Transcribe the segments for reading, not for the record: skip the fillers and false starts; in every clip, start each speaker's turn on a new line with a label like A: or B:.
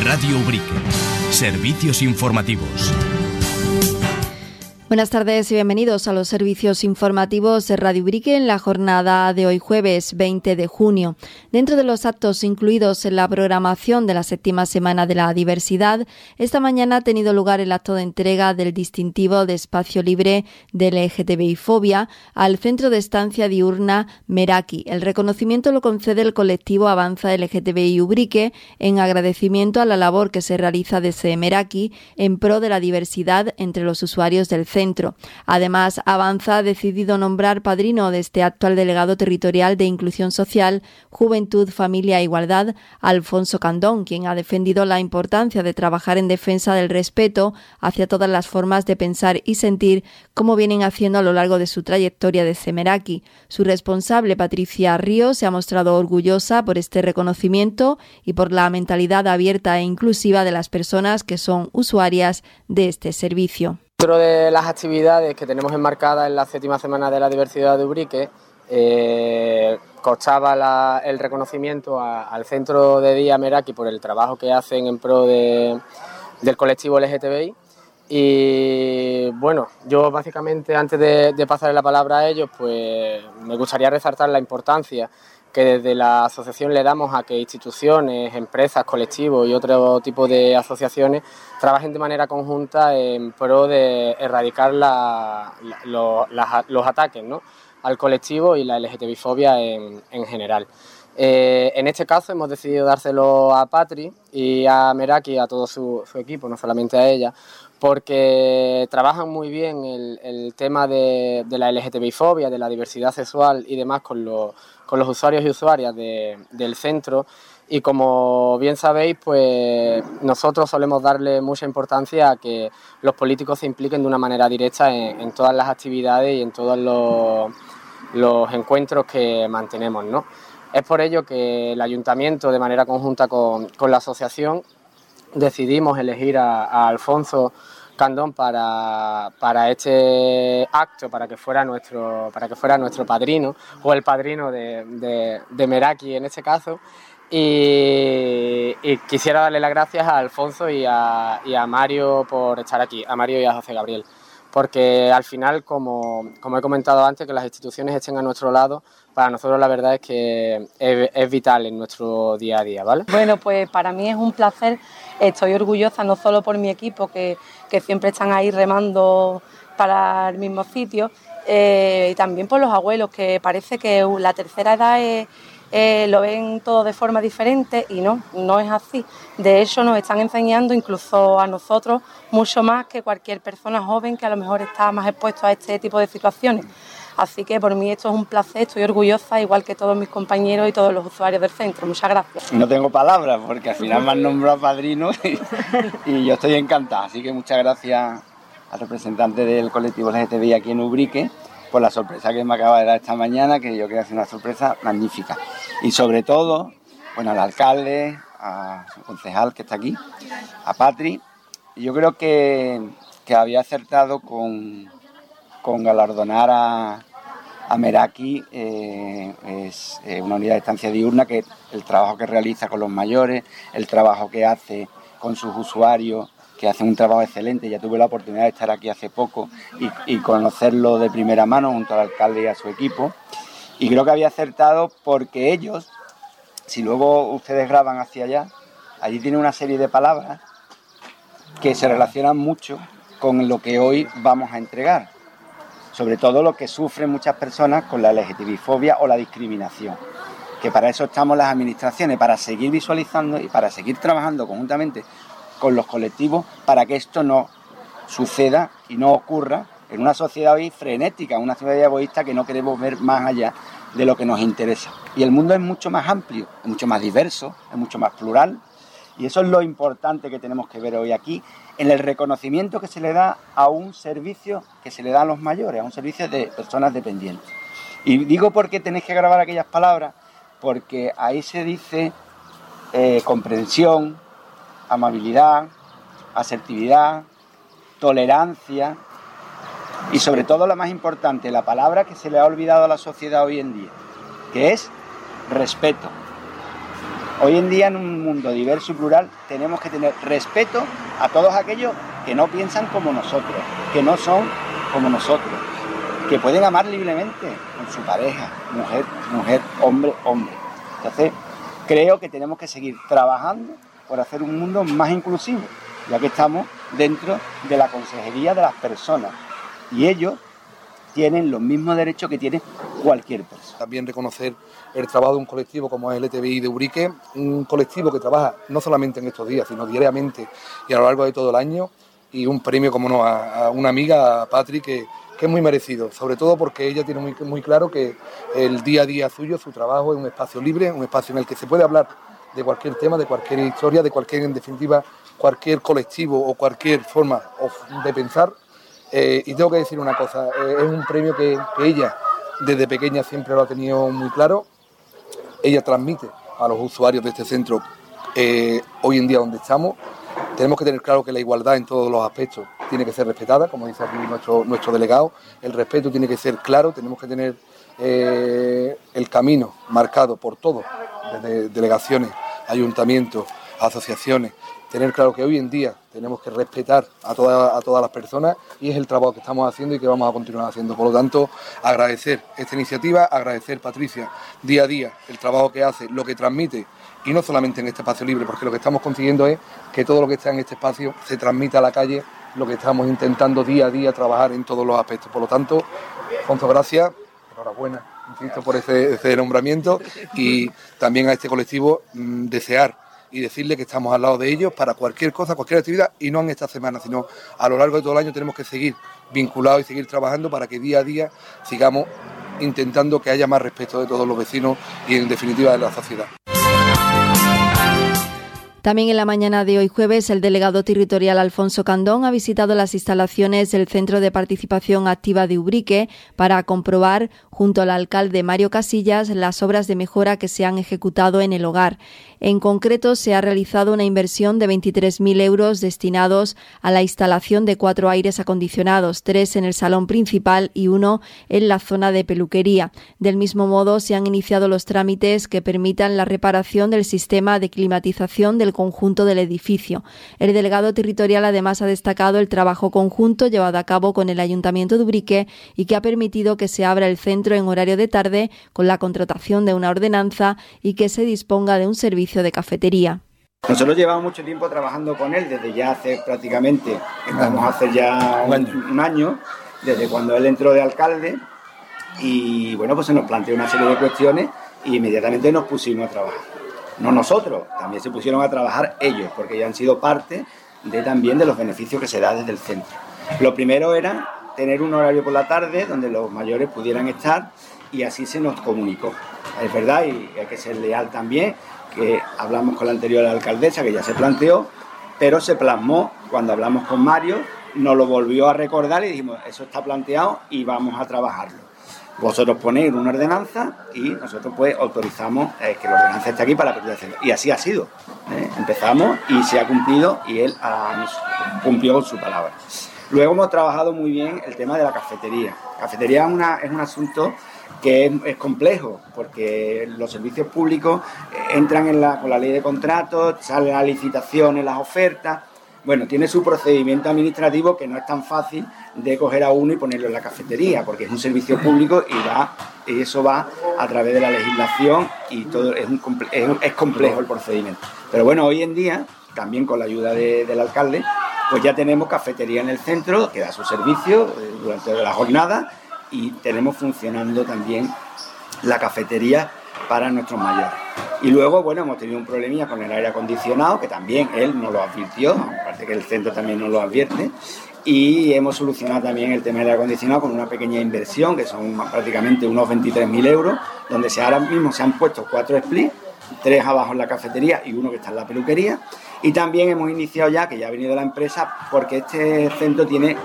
A: Radio Ubrique. Servicios informativos.
B: Buenas tardes y bienvenidos a los servicios informativos de Radio Ubrique en la jornada de hoy jueves 20 de junio. Dentro de los actos incluidos en la programación de la 7ª Semana de la Diversidad, esta mañana ha tenido lugar el acto de entrega del distintivo de espacio libre de LGTBI-fobia al Centro de Estancia Diurna Meraki. El reconocimiento lo concede el colectivo Avanza LGTBI Ubrique en agradecimiento a la labor que se realiza desde Meraki en pro de la diversidad entre los usuarios del centro. Además, Avanza ha decidido nombrar padrino de este actual delegado territorial de Inclusión Social, Juventud, Familia e Igualdad, Alfonso Candón, quien ha defendido la importancia de trabajar en defensa del respeto hacia todas las formas de pensar y sentir, como vienen haciendo a lo largo de su trayectoria desde Meraki. Su responsable, Patricia Ríos, se ha mostrado orgullosa por este reconocimiento y por la mentalidad abierta e inclusiva de las personas que son usuarias de este servicio.
C: Dentro de las actividades que tenemos enmarcadas en la 7ª Semana de la Diversidad de Ubrique, constaba el reconocimiento al Centro de Día Meraki por el trabajo que hacen en pro del colectivo LGTBI. Y bueno, yo básicamente antes de pasarle la palabra a ellos, pues me gustaría resaltar la importancia que desde la asociación le damos a que instituciones, empresas, colectivos y otro tipo de asociaciones trabajen de manera conjunta en pro de erradicar los ataques, ¿no?, al colectivo y la LGTBI-fobia en general. En este caso hemos decidido dárselo a Patri y a Meraki y a todo su equipo, no solamente a ella, porque trabajan muy bien el tema de la LGTBI-fobia, de la diversidad sexual y demás con los usuarios y usuarias del centro, y como bien sabéis, pues nosotros solemos darle mucha importancia a que los políticos se impliquen de una manera directa en todas las actividades y en todos los encuentros que mantenemos, ¿no? Es por ello que el ayuntamiento, de manera conjunta con la asociación, decidimos elegir a Alfonso Candón para este acto, para que fuera nuestro padrino, o el padrino de Meraki en este caso. Y quisiera darle las gracias a Alfonso y a Mario por estar aquí, a Mario y a José Gabriel, porque al final, como he comentado antes, que las instituciones estén a nuestro lado, para nosotros la verdad es que es vital en nuestro día a día, ¿vale?
D: Bueno, pues para mí es un placer, estoy orgullosa no solo por mi equipo, que siempre están ahí remando para el mismo sitio, y también por los abuelos, que parece que la tercera edad lo ven todo de forma diferente y no es así. De hecho, nos están enseñando incluso a nosotros mucho más que cualquier persona joven que a lo mejor está más expuesto a este tipo de situaciones. Así que por mí esto es un placer, estoy orgullosa, igual que todos mis compañeros y todos los usuarios del centro. Muchas gracias.
E: No tengo palabras porque al final me han nombrado padrino y yo estoy encantada. Así que muchas gracias al representante del colectivo LGTBI aquí en Ubrique por la sorpresa que me acaba de dar esta mañana, que yo creo que es una sorpresa magnífica. Y sobre todo, bueno, al alcalde, al concejal que está aquí, a Patri. Yo creo que había acertado con galardonar a Meraki, es una unidad de estancia diurna, que el trabajo que realiza con los mayores, el trabajo que hace con sus usuarios, que hacen un trabajo excelente. Ya tuve la oportunidad de estar aquí hace poco y conocerlo de primera mano junto al alcalde y a su equipo, y creo que había acertado porque ellos, si luego ustedes graban hacia allá, allí tienen una serie de palabras que se relacionan mucho con lo que hoy vamos a entregar, sobre todo lo que sufren muchas personas con la LGTBI-fobia o la discriminación, que para eso estamos las administraciones, para seguir visualizando y para seguir trabajando conjuntamente con los colectivos para que esto no suceda y no ocurra en una sociedad hoy frenética, una sociedad egoísta que no queremos ver más allá de lo que nos interesa. Y el mundo es mucho más amplio, es mucho más diverso, es mucho más plural, y eso es lo importante que tenemos que ver hoy aquí, en el reconocimiento que se le da a un servicio que se le da a los mayores, a un servicio de personas dependientes. Y digo por qué tenéis que grabar aquellas palabras, porque ahí se dice comprensión, amabilidad, asertividad, tolerancia y sobre todo la más importante, la palabra que se le ha olvidado a la sociedad hoy en día, que es respeto. Hoy en día, en un mundo diverso y plural, tenemos que tener respeto a todos aquellos que no piensan como nosotros, que no son como nosotros, que pueden amar libremente con su pareja, mujer, hombre. Entonces, creo que tenemos que seguir trabajando por hacer un mundo más inclusivo, ya que estamos dentro de la consejería de las personas y ellos tienen los mismos derechos que tiene cualquier persona.
F: También reconocer el trabajo de un colectivo como es el LTBI de Ubrique, un colectivo que trabaja no solamente en estos días, sino diariamente y a lo largo de todo el año, y un premio, como no, a una amiga, a Patri, que es muy merecido, sobre todo porque ella tiene muy claro que el día a día suyo, su trabajo, es un espacio libre, un espacio en el que se puede hablar de cualquier tema, de cualquier historia, de cualquier, en definitiva, cualquier colectivo o cualquier forma de pensar. Y tengo que decir una cosa, es un premio que ella desde pequeña siempre lo ha tenido muy claro. Ella transmite a los usuarios de este centro hoy en día donde estamos. Tenemos que tener claro que la igualdad en todos los aspectos tiene que ser respetada, como dice aquí nuestro delegado. El respeto tiene que ser claro, tenemos que tener el camino marcado por todos, desde delegaciones, ayuntamientos, asociaciones. Tener claro que hoy en día tenemos que respetar a todas las personas y es el trabajo que estamos haciendo y que vamos a continuar haciendo. Por lo tanto, agradecer esta iniciativa, agradecer, Patricia, día a día el trabajo que hace, lo que transmite, y no solamente en este espacio libre, porque lo que estamos consiguiendo es que todo lo que está en este espacio se transmita a la calle, lo que estamos intentando día a día trabajar en todos los aspectos. Por lo tanto, Alfonso, gracias, enhorabuena, insisto, por ese nombramiento, y también a este colectivo desear y decirle que estamos al lado de ellos para cualquier cosa, cualquier actividad, y no en esta semana, sino a lo largo de todo el año tenemos que seguir vinculados y seguir trabajando para que día a día sigamos intentando que haya más respeto de todos los vecinos y, en definitiva, de la sociedad.
B: También en la mañana de hoy jueves, el delegado territorial Alfonso Candón ha visitado las instalaciones del Centro de Participación Activa de Ubrique para comprobar, junto al alcalde Mario Casillas, las obras de mejora que se han ejecutado en el hogar. En concreto, se ha realizado una inversión de 23.000 euros destinados a la instalación de 4 aires acondicionados, 3 en el salón principal y 1 en la zona de peluquería. Del mismo modo, se han iniciado los trámites que permitan la reparación del sistema de climatización del conjunto del edificio. El delegado territorial además ha destacado el trabajo conjunto llevado a cabo con el Ayuntamiento de Ubrique y que ha permitido que se abra el centro en horario de tarde con la contratación de una ordenanza y que se disponga de un servicio de cafetería.
E: Nosotros llevamos mucho tiempo trabajando con él, desde ya hace prácticamente, vamos a hacer ya un año, desde cuando él entró de alcalde, y bueno, pues se nos planteó una serie de cuestiones y inmediatamente nos pusimos a trabajar. No nosotros, también se pusieron a trabajar ellos, porque ya han sido parte también de los beneficios que se da desde el centro. Lo primero era tener un horario por la tarde donde los mayores pudieran estar, y así se nos comunicó. Es verdad, y hay que ser leal también, que hablamos con la anterior alcaldesa, que ya se planteó, pero se plasmó cuando hablamos con Mario, nos lo volvió a recordar y dijimos, eso está planteado y vamos a trabajarlo. Vosotros ponéis una ordenanza y nosotros pues autorizamos que la ordenanza esté aquí para la apertura del centro. Y así ha sido. Empezamos y se ha cumplido y él cumplió con su palabra. Luego hemos trabajado muy bien el tema de la cafetería. La cafetería es un asunto que es complejo, porque los servicios públicos entran con la ley de contratos, salen las licitaciones, las ofertas. Bueno, tiene su procedimiento administrativo que no es tan fácil de coger a uno y ponerlo en la cafetería, porque es un servicio público y eso va a través de la legislación y todo es complejo el procedimiento. Pero bueno, hoy en día, también con la ayuda del alcalde, pues ya tenemos cafetería en el centro que da su servicio durante la jornada, y tenemos funcionando también la cafetería para nuestros mayores. Y luego, bueno, hemos tenido un problemilla con el aire acondicionado, que también él nos lo advirtió, aparte que el centro también nos lo advierte, y hemos solucionado también el tema del aire acondicionado con una pequeña inversión, que son prácticamente unos 23.000 euros, donde ahora mismo se han puesto 4 splits, 3 abajo en la cafetería y 1 que está en la peluquería. Y también hemos iniciado ya, que ya ha venido la empresa, porque este centro tiene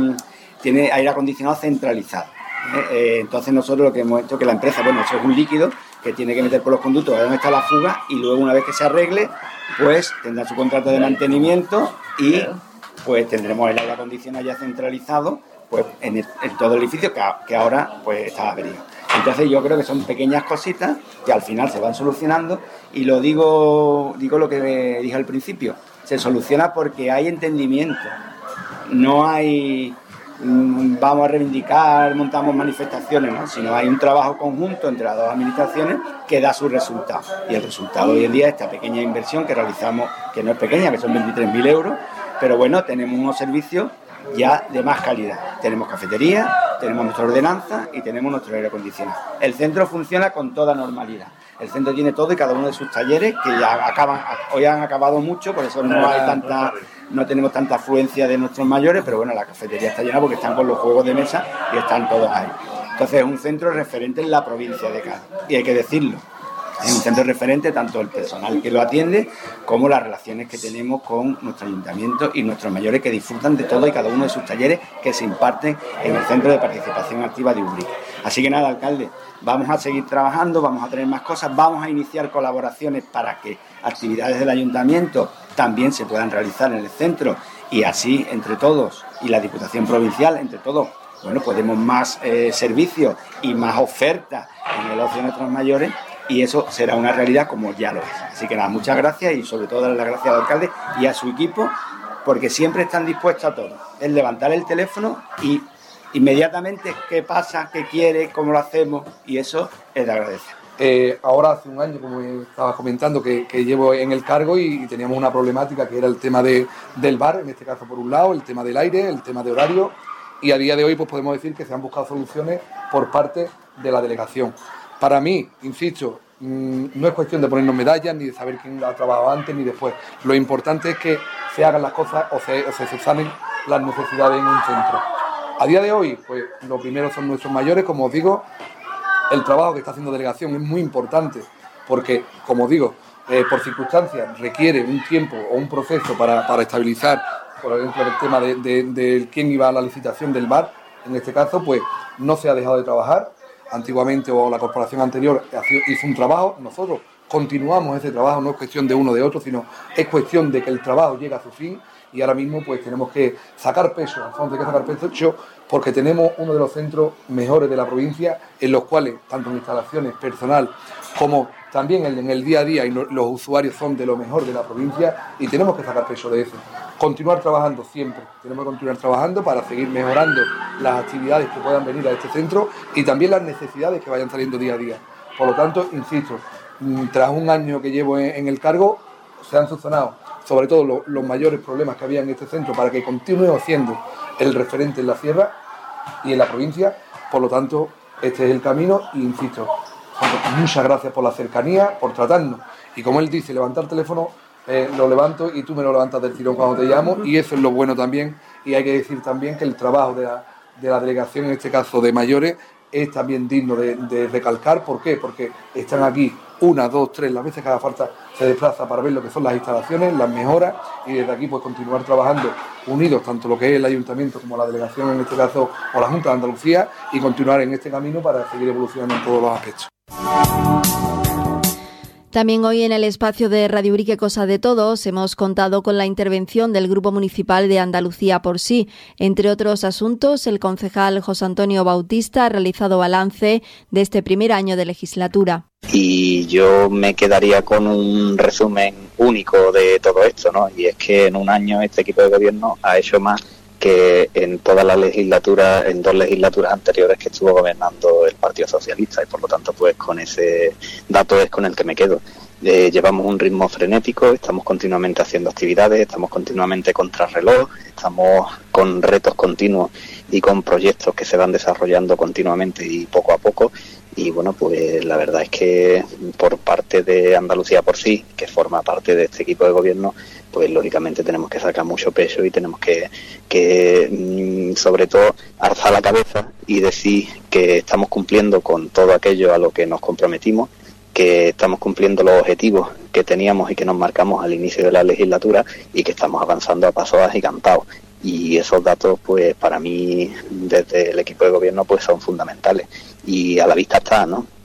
E: aire acondicionado centralizado. Entonces nosotros lo que hemos hecho, que la empresa, bueno, eso es un líquido que tiene que meter por los conductos a donde está la fuga, y luego una vez que se arregle, pues tendrá su contrato de mantenimiento y pues tendremos el aire acondicionado ya centralizado pues en todo el edificio, que ahora pues está averiado. Entonces yo creo que son pequeñas cositas que al final se van solucionando, y lo digo lo que dije al principio, se soluciona porque hay entendimiento, no hay vamos a reivindicar, montamos manifestaciones, ¿no? Sino hay un trabajo conjunto entre las dos administraciones que da su resultado, y el resultado hoy en día es esta pequeña inversión que realizamos, que no es pequeña, que son 23.000 euros, pero bueno, tenemos unos servicios ya de más calidad. Tenemos cafetería, tenemos nuestra ordenanza y tenemos nuestro aire acondicionado. El centro funciona con toda normalidad. El centro tiene todo y cada uno de sus talleres, que ya hoy han acabado mucho, por eso no tenemos tanta afluencia de nuestros mayores, pero bueno, la cafetería está llena porque están con los juegos de mesa y están todos ahí. Entonces es un centro referente en la provincia de Cádiz, y hay que decirlo. Es un centro referente tanto el personal que lo atiende como las relaciones que tenemos con nuestro ayuntamiento y nuestros mayores, que disfrutan de todo y cada uno de sus talleres que se imparten en el Centro de Participación Activa de Ubrique. Así que nada, alcalde, vamos a seguir trabajando, vamos a tener más cosas, vamos a iniciar colaboraciones para que actividades del ayuntamiento también se puedan realizar en el centro, y así entre todos, y la Diputación Provincial, entre todos, bueno, pues demos más servicios y más ofertas en el ocio de nuestros mayores, y eso será una realidad como ya lo es. Así que nada, muchas gracias, y sobre todo darle las gracias al alcalde y a su equipo, porque siempre están dispuestos a todo. Es levantar el teléfono y inmediatamente qué pasa, qué quiere, cómo lo hacemos, y eso es de agradecer.
F: Ahora hace un año, como estaba comentando, que llevo en el cargo, y teníamos una problemática que era el tema del bar, en este caso por un lado, el tema del aire, el tema de horario, y a día de hoy pues podemos decir que se han buscado soluciones por parte de la delegación. Para mí, insisto, no es cuestión de ponernos medallas, ni de saber quién ha trabajado antes ni después. Lo importante es que se hagan las cosas o se subsanen las necesidades en un centro. A día de hoy, pues lo primero son nuestros mayores. Como os digo, el trabajo que está haciendo delegación es muy importante, porque, como digo, por circunstancias requiere un tiempo o un proceso para estabilizar, por ejemplo, el tema de quién iba a la licitación del bar. En este caso, pues no se ha dejado de trabajar. Antiguamente, o la corporación anterior hizo un trabajo, nosotros continuamos ese trabajo, no es cuestión de uno o de otro, sino es cuestión de que el trabajo llegue a su fin, y ahora mismo pues tenemos que sacar peso, al fondo hay que sacar peso, porque tenemos uno de los centros mejores de la provincia, en los cuales, tanto en instalaciones, personal, como también en el día a día, y los usuarios son de lo mejor de la provincia, y tenemos que sacar peso de eso. Continuar trabajando siempre, tenemos que continuar trabajando para seguir mejorando las actividades que puedan venir a este centro, y también las necesidades que vayan saliendo día a día. Por lo tanto, insisto, tras un año que llevo en el cargo, se han subsanado sobre todo los mayores problemas que había en este centro, para que continúe siendo el referente en la sierra y en la provincia. Por lo tanto, este es el camino, y insisto, muchas gracias por la cercanía, por tratarnos, y como él dice, levantar el teléfono, lo levanto y tú me lo levantas del tirón cuando te llamo, y eso es lo bueno también. Y hay que decir también que el trabajo de la delegación, en este caso de mayores, es también digno de recalcar. ¿Por qué? Porque están aquí 1, 2, 3, las veces que haga falta se desplaza para ver lo que son las instalaciones, las mejoras, y desde aquí pues continuar trabajando unidos, tanto lo que es el ayuntamiento como la delegación, en este caso, o la Junta de Andalucía, y continuar en este camino para seguir evolucionando en todos los aspectos.
B: También hoy en el espacio de Radio Ubrique Cosa de Todos hemos contado con la intervención del Grupo Municipal de Andalucía por Sí. Entre otros asuntos, el concejal José Antonio Bautista ha realizado balance de este primer año de legislatura.
G: Y yo me quedaría con un resumen único de todo esto, ¿no? Y es que en un año este equipo de gobierno ha hecho más que en toda la legislatura, en 2 legislaturas anteriores que estuvo gobernando el Partido Socialista, y por lo tanto pues con ese dato es con el que me quedo. Llevamos un ritmo frenético, estamos continuamente haciendo actividades, estamos continuamente contrarreloj, estamos con retos continuos y con proyectos que se van desarrollando continuamente y poco a poco. Y bueno, pues la verdad es que por parte de Andalucía por Sí, que forma parte de este equipo de gobierno, pues lógicamente tenemos que sacar mucho peso, y tenemos que sobre todo alzar la cabeza y decir que estamos cumpliendo con todo aquello a lo que nos comprometimos, que estamos cumpliendo los objetivos que teníamos y que nos marcamos al inicio de la legislatura, y que estamos avanzando a pasos agigantados. Y esos datos, pues para mí, desde el equipo de gobierno, pues son fundamentales. Y a la vista está, ¿no?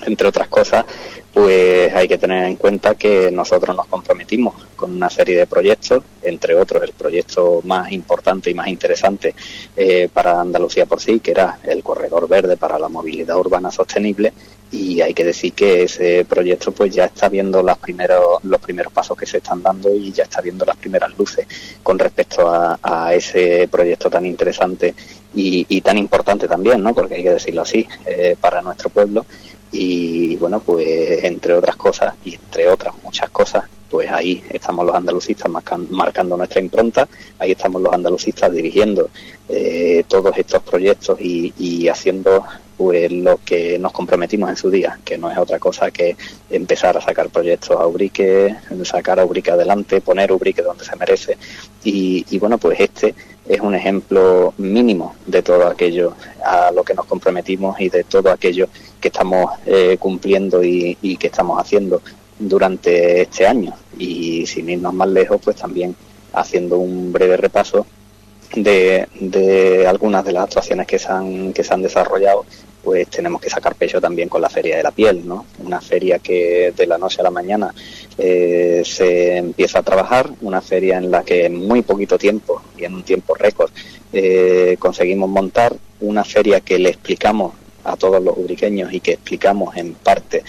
G: entre otras cosas, pues hay que tener en cuenta que nosotros nos comprometimos con una serie de proyectos, entre otros el proyecto más importante y más interesante para Andalucía por sí, que era el Corredor Verde para la Movilidad Urbana Sostenible, y hay que decir que ese proyecto pues ya está viendo los primeros pasos que se están dando y ya está viendo las primeras luces con respecto a ese proyecto tan interesante y tan importante también, ¿no? Porque hay que decirlo así, para nuestro pueblo. Y bueno, pues entre otras cosas y entre otras muchas cosas, pues ahí estamos los andalucistas marcando nuestra impronta, ahí estamos los andalucistas dirigiendo todos estos proyectos y haciendo pues lo que nos comprometimos en su día, que no es otra cosa que empezar a sacar proyectos a Ubrique, sacar a Ubrique adelante, poner Ubrique donde se merece y bueno, pues este es un ejemplo mínimo de todo aquello a lo que nos comprometimos y de todo aquello que estamos cumpliendo y que estamos haciendo durante este año. Y sin irnos más lejos, pues también haciendo un breve repaso de algunas de las actuaciones que se han desarrollado, pues tenemos que sacar pecho también con la Feria de la Piel, ¿no? Una feria que de la noche a la mañana se empieza a trabajar, una feria en la que en muy poquito tiempo y en un tiempo récord conseguimos montar, una feria que le explicamos a todos los ubriqueños y que explicamos en parte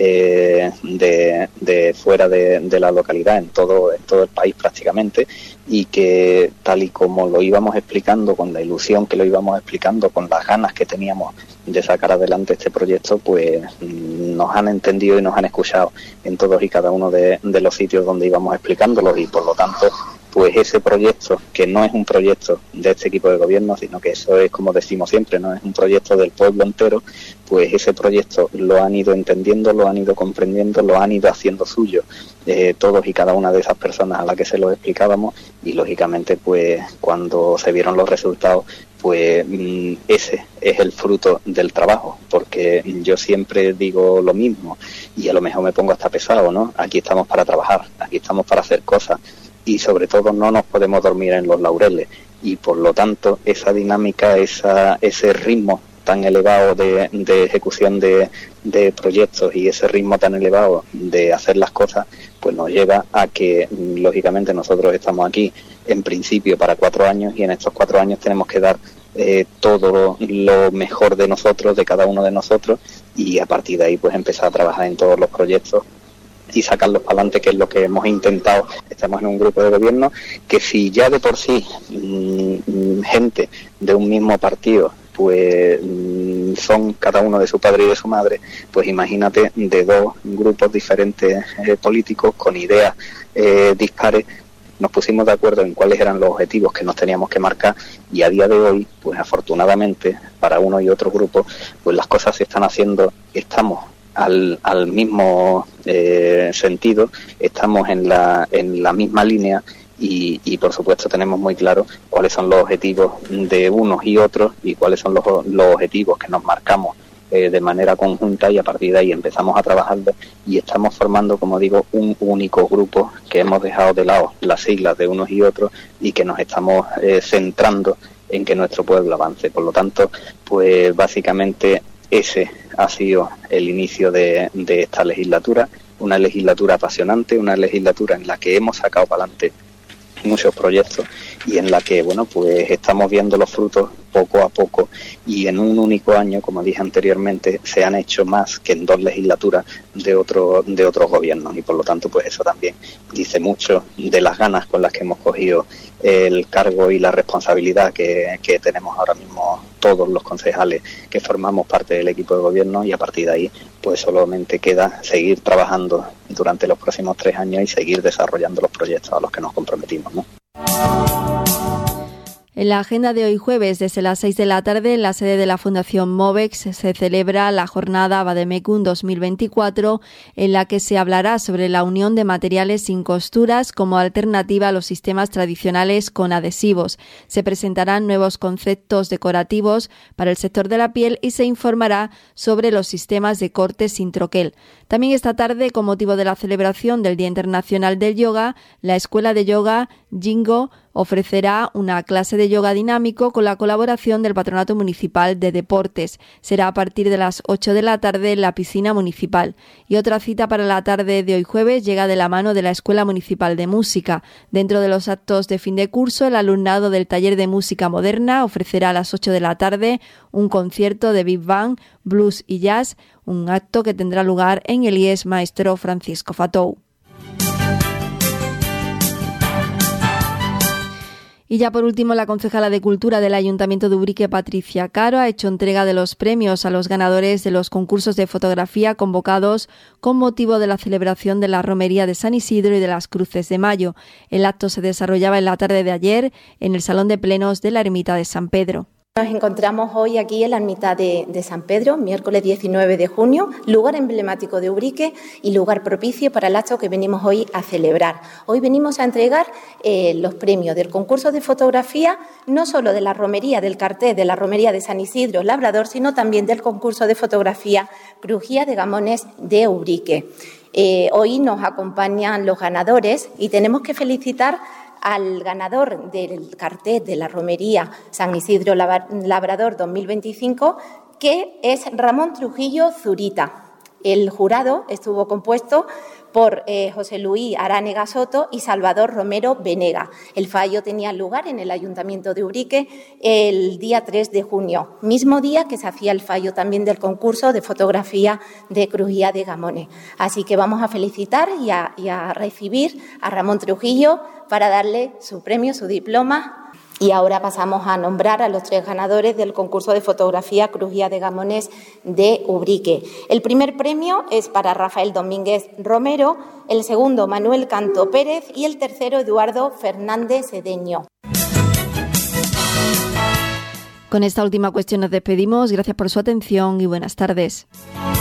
G: de fuera de la localidad, en todo el país prácticamente, y que tal y como lo íbamos explicando, con la ilusión que lo íbamos explicando, con las ganas que teníamos de sacar adelante este proyecto, pues nos han entendido y nos han escuchado en todos y cada uno de los sitios donde íbamos explicándolos, y por lo tanto pues ese proyecto, que no es un proyecto de este equipo de gobierno, sino que eso es, como decimos siempre, no es un proyecto del pueblo entero, pues ese proyecto lo han ido entendiendo, lo han ido comprendiendo, lo han ido haciendo suyo todos y cada una de esas personas a las que se lo explicábamos, y lógicamente pues cuando se vieron los resultados, pues ese es el fruto del trabajo, porque yo siempre digo lo mismo y a lo mejor me pongo hasta pesado, ¿no? Aquí estamos para trabajar, aquí estamos para hacer cosas, y sobre todo no nos podemos dormir en los laureles, y por lo tanto esa dinámica, ese ritmo tan elevado de ejecución de proyectos y ese ritmo tan elevado de hacer las cosas, pues nos lleva a que lógicamente nosotros estamos aquí en principio para 4 años, y en estos 4 años tenemos que dar todo lo mejor de nosotros, de cada uno de nosotros, y a partir de ahí pues empezar a trabajar en todos los proyectos y sacarlos para adelante, que es lo que hemos intentado. Estamos en un grupo de gobierno que, si ya de por sí gente de un mismo partido pues son cada uno de su padre y de su madre, pues imagínate de 2 grupos diferentes políticos con ideas dispares. Nos pusimos de acuerdo en cuáles eran los objetivos que nos teníamos que marcar, y a día de hoy, pues afortunadamente para uno y otro grupo, pues las cosas se están haciendo, estamos al mismo sentido, estamos en la misma línea, y por supuesto tenemos muy claro cuáles son los objetivos de unos y otros y cuáles son los objetivos que nos marcamos de manera conjunta, y a partir de ahí empezamos a trabajarlo, y estamos formando, como digo, un único grupo, que hemos dejado de lado las siglas de unos y otros y que nos estamos centrando en que nuestro pueblo avance. Por lo tanto, pues básicamente ese ha sido el inicio de esta legislatura, una legislatura apasionante, una legislatura en la que hemos sacado para adelante muchos proyectos y en la que, bueno, pues estamos viendo los frutos poco a poco, y en un único año, como dije anteriormente, se han hecho más que en 2 legislaturas de otros gobiernos, y por lo tanto pues eso también dice mucho de las ganas con las que hemos cogido el cargo y la responsabilidad que tenemos ahora mismo todos los concejales que formamos parte del equipo de gobierno, y a partir de ahí pues solamente queda seguir trabajando durante los próximos 3 años y seguir desarrollando los proyectos a los que nos comprometimos, ¿no?
B: En la agenda de hoy jueves, desde las 6 de la tarde, en la sede de la Fundación Movex, se celebra la jornada Bademecum 2024, en la que se hablará sobre la unión de materiales sin costuras como alternativa a los sistemas tradicionales con adhesivos. Se presentarán nuevos conceptos decorativos para el sector de la piel y se informará sobre los sistemas de corte sin troquel. También esta tarde, con motivo de la celebración del Día Internacional del Yoga, la Escuela de Yoga Jingo ofrecerá una clase de yoga dinámico con la colaboración del Patronato Municipal de Deportes. Será a partir de las 8 de la tarde en la piscina municipal. Y otra cita para la tarde de hoy jueves llega de la mano de la Escuela Municipal de Música. Dentro de los actos de fin de curso, el alumnado del taller de música moderna ofrecerá a las 8 de la tarde un concierto de Big Bang, blues y jazz, un acto que tendrá lugar en el IES Maestro Francisco Fatou. Y ya por último, la concejala de Cultura del Ayuntamiento de Ubrique, Patricia Caro, ha hecho entrega de los premios a los ganadores de los concursos de fotografía convocados con motivo de la celebración de la Romería de San Isidro y de las Cruces de Mayo. El acto se desarrollaba en la tarde de ayer en el Salón de Plenos de la Ermita de San Pedro.
H: Nos encontramos hoy aquí en la ermita de San Pedro, miércoles 19 de junio, lugar emblemático de Ubrique y lugar propicio para el acto que venimos hoy a celebrar. Hoy venimos a entregar los premios del concurso de fotografía, no solo de la romería, del cartel de la romería de San Isidro Labrador, sino también del concurso de fotografía Crujía de Gamones de Ubrique. Hoy nos acompañan los ganadores y tenemos que felicitar al ganador del cartel de la romería San Isidro Labrador 2025, que es Ramón Trujillo Zurita. El jurado estuvo compuesto por José Luis Aránega Soto y Salvador Romero Venega. El fallo tenía lugar en el Ayuntamiento de Ubrique el día 3 de junio, mismo día que se hacía el fallo también del concurso de fotografía de Crujía de Gamones. Así que vamos a felicitar y a recibir a Ramón Trujillo para darle su premio, su diploma. Y ahora pasamos a nombrar a los 3 ganadores del concurso de fotografía Crujía de Gamones de Ubrique. El primer premio es para Rafael Domínguez Romero, el segundo Manuel Canto Pérez y el tercero Eduardo Fernández Cedeño.
B: Con esta última cuestión nos despedimos. Gracias por su atención y buenas tardes.